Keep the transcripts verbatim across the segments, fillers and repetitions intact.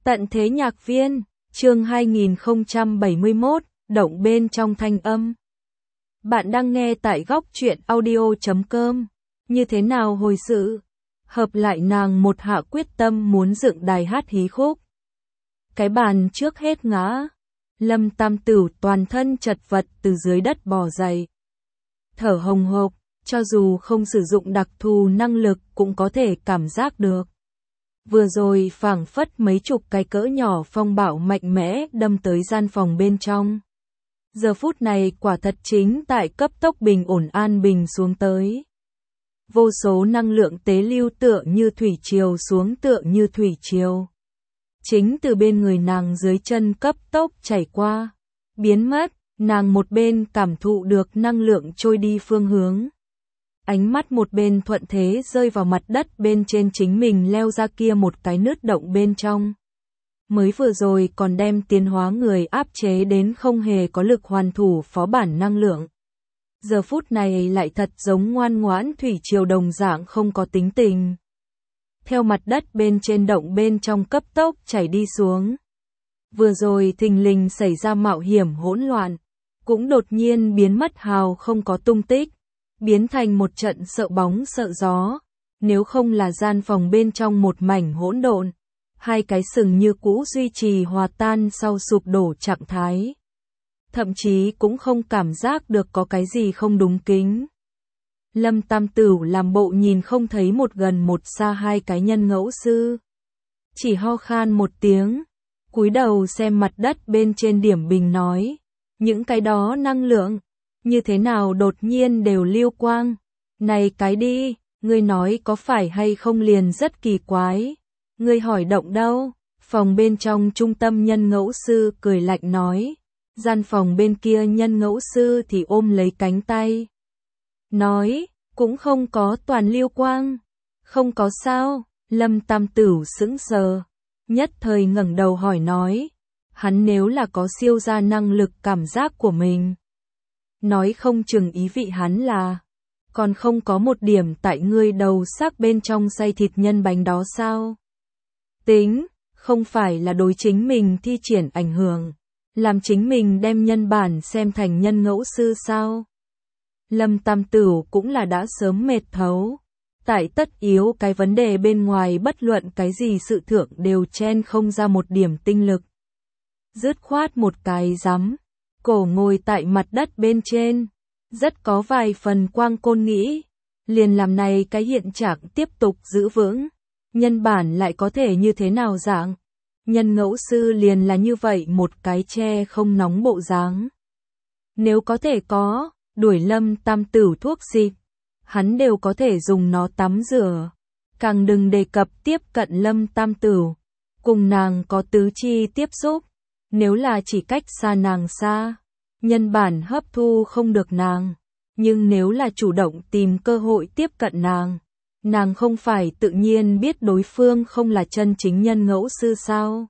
Tận thế nhạc viên, chương hai nghìn không trăm bảy mươi mốt, động bên trong thanh âm. Bạn đang nghe tại góc truyện audio chấm com. Như thế nào hồi sự? Hợp lại nàng một hạ quyết tâm muốn dựng đài hát hí khúc. Cái bàn trước hết ngã. Lâm Tam Tửu toàn thân chật vật từ dưới đất bò dậy. Thở hồng hộc, cho dù không sử dụng đặc thù năng lực cũng có thể cảm giác được. Vừa rồi phảng phất mấy chục cái cỡ nhỏ phong bạo mạnh mẽ đâm tới gian phòng bên trong. Giờ phút này quả thật chính tại cấp tốc bình ổn an bình xuống tới. Vô số năng lượng tế lưu tựa như thủy triều xuống tựa như thủy triều. Chính từ bên người nàng dưới chân cấp tốc chảy qua, biến mất, nàng một bên cảm thụ được năng lượng trôi đi phương hướng. Ánh mắt một bên thuận thế rơi vào mặt đất bên trên chính mình leo ra kia một cái nứt động bên trong. Mới vừa rồi còn đem tiến hóa người áp chế đến không hề có lực hoàn thủ phó bản năng lượng. Giờ phút này lại thật giống ngoan ngoãn thủy triều đồng dạng không có tính tình. Theo mặt đất bên trên động bên trong cấp tốc chảy đi xuống. Vừa rồi thình lình xảy ra mạo hiểm hỗn loạn, cũng đột nhiên biến mất hào không có tung tích. Biến thành một trận sợ bóng sợ gió, nếu không là gian phòng bên trong một mảnh hỗn độn, hai cái sừng như cũ duy trì hòa tan sau sụp đổ trạng thái. Thậm chí cũng không cảm giác được có cái gì không đúng kính. Lâm Tam Tửu làm bộ nhìn không thấy một gần một xa hai cái nhân ngẫu sư. Chỉ ho khan một tiếng, cúi đầu xem mặt đất bên trên điểm bình nói, những cái đó năng lượng. Như thế nào đột nhiên đều lưu quang. Này cái đi, ngươi nói có phải hay không liền rất kỳ quái. Ngươi hỏi động đâu? Phòng bên trong trung tâm nhân ngẫu sư cười lạnh nói. Gian phòng bên kia nhân ngẫu sư thì ôm lấy cánh tay. Nói, cũng không có toàn lưu quang. Không có sao, Lâm Tam Tửu sững sờ. Nhất thời ngẩng đầu hỏi nói. Hắn nếu là có siêu gia năng lực cảm giác của mình. Nói không chừng ý vị hắn là, còn không có một điểm tại ngươi đầu xác bên trong xay thịt nhân bánh đó sao? Tính, không phải là đối chính mình thi triển ảnh hưởng, làm chính mình đem nhân bản xem thành nhân ngẫu sư sao? Lâm Tam Tửu cũng là đã sớm mệt thấu, tại tất yếu cái vấn đề bên ngoài bất luận cái gì sự thượng đều chen không ra một điểm tinh lực. Dứt khoát một cái rắm. Cổ ngồi tại mặt đất bên trên, rất có vài phần quang côn nghĩ, liền làm này cái hiện trạng tiếp tục giữ vững, nhân bản lại có thể như thế nào dạng, nhân ngẫu sư liền là như vậy một cái che không nóng bộ dáng. Nếu có thể có, đuổi Lâm Tam Tửu thuốc xịt, hắn đều có thể dùng nó tắm rửa, càng đừng đề cập tiếp cận Lâm Tam Tửu, cùng nàng có tứ chi tiếp xúc. Nếu là chỉ cách xa nàng xa, nhân bản hấp thu không được nàng. Nhưng nếu là chủ động tìm cơ hội tiếp cận nàng, nàng không phải tự nhiên biết đối phương không là chân chính nhân ngẫu sư sao.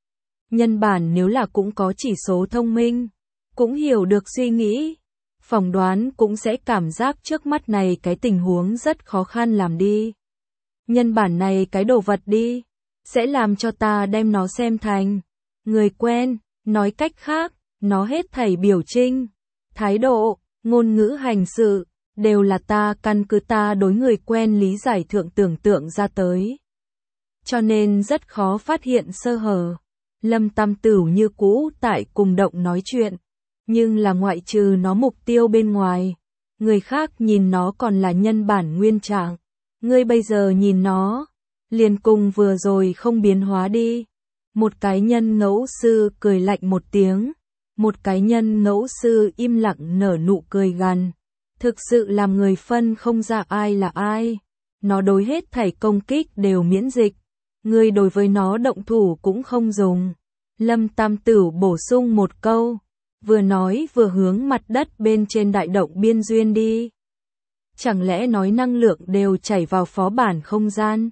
Nhân bản nếu là cũng có chỉ số thông minh, cũng hiểu được suy nghĩ, phỏng đoán cũng sẽ cảm giác trước mắt này cái tình huống rất khó khăn làm đi. Nhân bản này cái đồ vật đi, sẽ làm cho ta đem nó xem thành người quen, nói cách khác, nó hết thảy biểu trinh, thái độ, ngôn ngữ hành sự, đều là ta căn cứ ta đối người quen lý giải thượng tưởng tượng ra tới. Cho nên rất khó phát hiện sơ hở. Lâm Tam Tửu như cũ tại cùng động nói chuyện, nhưng là ngoại trừ nó mục tiêu bên ngoài, người khác nhìn nó còn là nhân bản nguyên trạng. Ngươi bây giờ nhìn nó, liền cùng vừa rồi không biến hóa đi. Một cái nhân ngẫu sư cười lạnh một tiếng, một cái nhân ngẫu sư im lặng nở nụ cười gằn, thực sự làm người phân không ra ai là ai. Nó đối hết thảy công kích đều miễn dịch, người đối với nó động thủ cũng không dùng. Lâm Tam Tửu bổ sung một câu, vừa nói vừa hướng mặt đất bên trên đại động biên duyên đi. Chẳng lẽ nói năng lượng đều chảy vào phó bản không gian?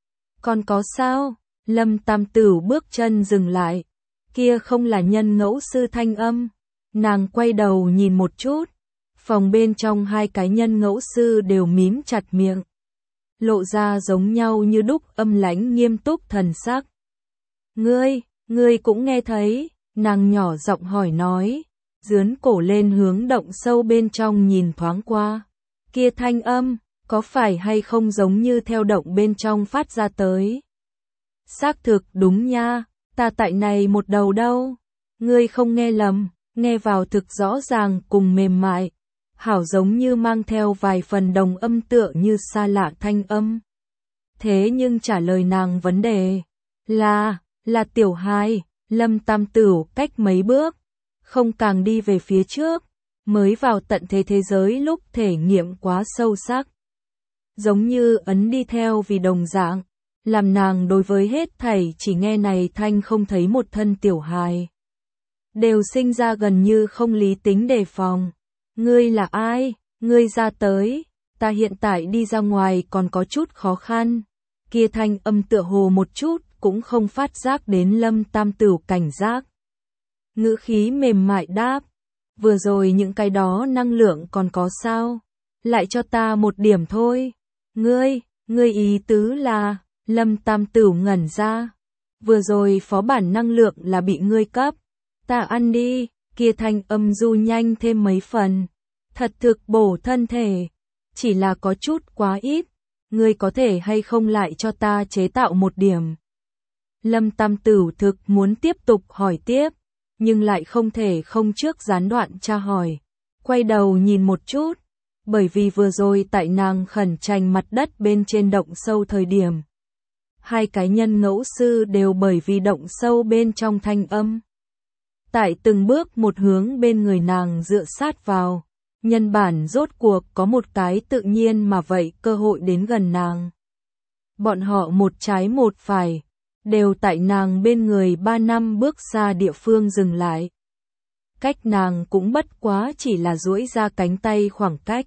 Còn có sao? Lâm Tam Tửu bước chân dừng lại, kia không là nhân ngẫu sư thanh âm. Nàng quay đầu nhìn một chút, phòng bên trong hai cái nhân ngẫu sư đều mím chặt miệng, lộ ra giống nhau như đúc âm lãnh nghiêm túc thần sắc. Ngươi, ngươi cũng nghe thấy, nàng nhỏ giọng hỏi nói, dướn cổ lên hướng động sâu bên trong nhìn thoáng qua. Kia thanh âm, có phải hay không giống như theo động bên trong phát ra tới? Xác thực đúng nha, ta tại này một đầu đâu. Ngươi không nghe lầm, nghe vào thực rõ ràng cùng mềm mại. Hảo giống như mang theo vài phần đồng âm tựa như xa lạ thanh âm. Thế nhưng trả lời nàng vấn đề là, là Tiểu Hai. Lâm Tam Tửu cách mấy bước, không càng đi về phía trước, mới vào tận thế thế giới lúc thể nghiệm quá sâu sắc. Giống như ấn đi theo vì đồng dạng, làm nàng đối với hết thảy chỉ nghe này thanh không thấy một thân Tiểu Hài. Đều sinh ra gần như không lý tính đề phòng. Ngươi là ai? Ngươi ra tới, ta hiện tại đi ra ngoài còn có chút khó khăn. Kia thanh âm tựa hồ một chút cũng không phát giác đến Lâm Tam Tửu cảnh giác. Ngữ khí mềm mại đáp, vừa rồi những cái đó năng lượng còn có sao? Lại cho ta một điểm thôi. Ngươi, ngươi ý tứ là, Lâm Tam Tửu ngẩn ra. Vừa rồi phó bản năng lượng là bị ngươi cấp. Ta ăn đi, kia thanh âm du nhanh thêm mấy phần. Thật thực bổ thân thể, chỉ là có chút quá ít. Ngươi có thể hay không lại cho ta chế tạo một điểm. Lâm Tam Tửu thực muốn tiếp tục hỏi tiếp, nhưng lại không thể không trước gián đoạn tra hỏi. Quay đầu nhìn một chút, bởi vì vừa rồi tại nàng khẩn tranh mặt đất bên trên động sâu thời điểm. Hai cái nhân ngẫu sư đều bởi vì động sâu bên trong thanh âm. Tại từng bước một hướng bên người nàng dựa sát vào. Nhân bản rốt cuộc có một cái tự nhiên mà vậy cơ hội đến gần nàng. Bọn họ một trái một phải, đều tại nàng bên người ba năm bước xa địa phương dừng lại. Cách nàng cũng bất quá chỉ là duỗi ra cánh tay khoảng cách.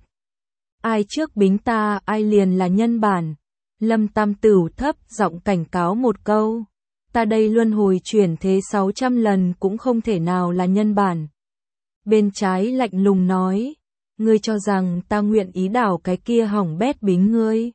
Ai trước bính ta ai liền là nhân bản. Lâm Tam Tửu thấp giọng cảnh cáo một câu. Ta đây luân hồi chuyển thế sáu trăm lần cũng không thể nào là nhân bản. Bên trái lạnh lùng nói. Ngươi cho rằng ta nguyện ý đảo cái kia hỏng bét bính ngươi.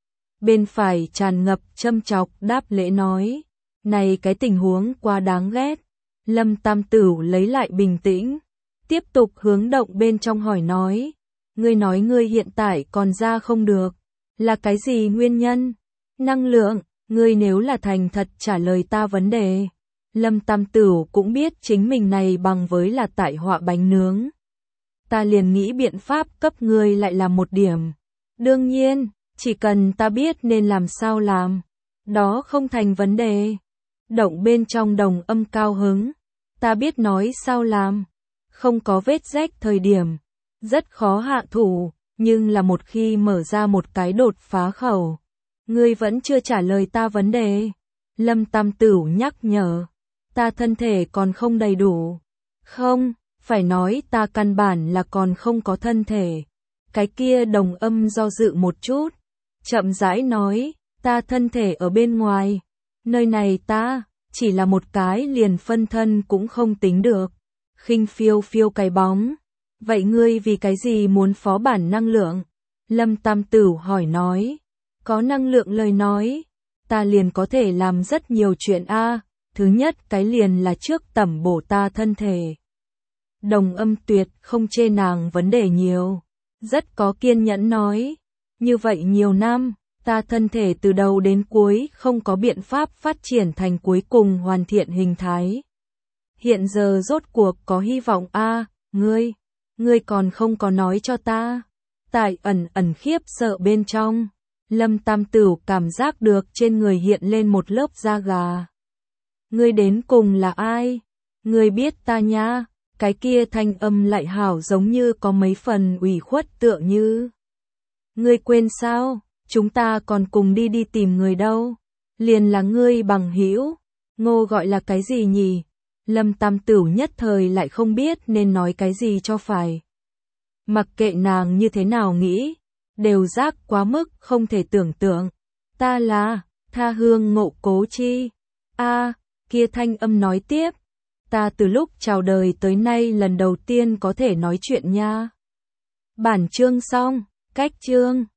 Bên phải tràn ngập châm chọc đáp lễ nói. Này cái tình huống quá đáng ghét. Lâm Tam Tửu lấy lại bình tĩnh. Tiếp tục hướng động bên trong hỏi nói. Ngươi nói ngươi hiện tại còn ra không được. Là cái gì nguyên nhân? Năng lượng, ngươi nếu là thành thật trả lời ta vấn đề. Lâm Tam Tửu cũng biết chính mình này bằng với là tại họa bánh nướng. Ta liền nghĩ biện pháp cấp ngươi lại là một điểm. Đương nhiên, chỉ cần ta biết nên làm sao làm. Đó không thành vấn đề. Động bên trong đồng âm cao hứng. Ta biết nói sao làm. Không có vết rách thời điểm. Rất khó hạ thủ, nhưng là một khi mở ra một cái đột phá khẩu. Ngươi vẫn chưa trả lời ta vấn đề. Lâm Tam Tửu nhắc nhở. Ta thân thể còn không đầy đủ. Không, phải nói ta căn bản là còn không có thân thể. Cái kia đồng âm do dự một chút. Chậm rãi nói, ta thân thể ở bên ngoài. Nơi này ta, chỉ là một cái liền phân thân cũng không tính được. Khinh phiêu phiêu cái bóng. Vậy ngươi vì cái gì muốn phó bản năng lượng? Lâm Tam Tửu hỏi nói. Có năng lượng lời nói. Ta liền có thể làm rất nhiều chuyện a. Thứ nhất cái liền là trước tẩm bổ ta thân thể. Đồng âm tuyệt không chê nàng vấn đề nhiều. Rất có kiên nhẫn nói. Như vậy nhiều năm, ta thân thể từ đầu đến cuối không có biện pháp phát triển thành cuối cùng hoàn thiện hình thái. Hiện giờ rốt cuộc có hy vọng a, ngươi, ngươi còn không có nói cho ta. Tại ẩn ẩn khiếp sợ bên trong, Lâm Tam Tửu cảm giác được trên người hiện lên một lớp da gà. Ngươi đến cùng là ai? Ngươi biết ta nha. Cái kia thanh âm lại hảo giống như có mấy phần ủy khuất tựa như. Ngươi quên sao, chúng ta còn cùng đi đi tìm người đâu. Liền là ngươi bằng hữu. Ngô gọi là cái gì nhỉ? Lâm Tam Tửu nhất thời lại không biết nên nói cái gì cho phải. Mặc kệ nàng như thế nào nghĩ, đều giác quá mức không thể tưởng tượng. Ta là, Tha Hương Ngộ Cố Chi. A, kia thanh âm nói tiếp. Ta từ lúc chào đời tới nay lần đầu tiên có thể nói chuyện nha. Bản chương xong, cách chương.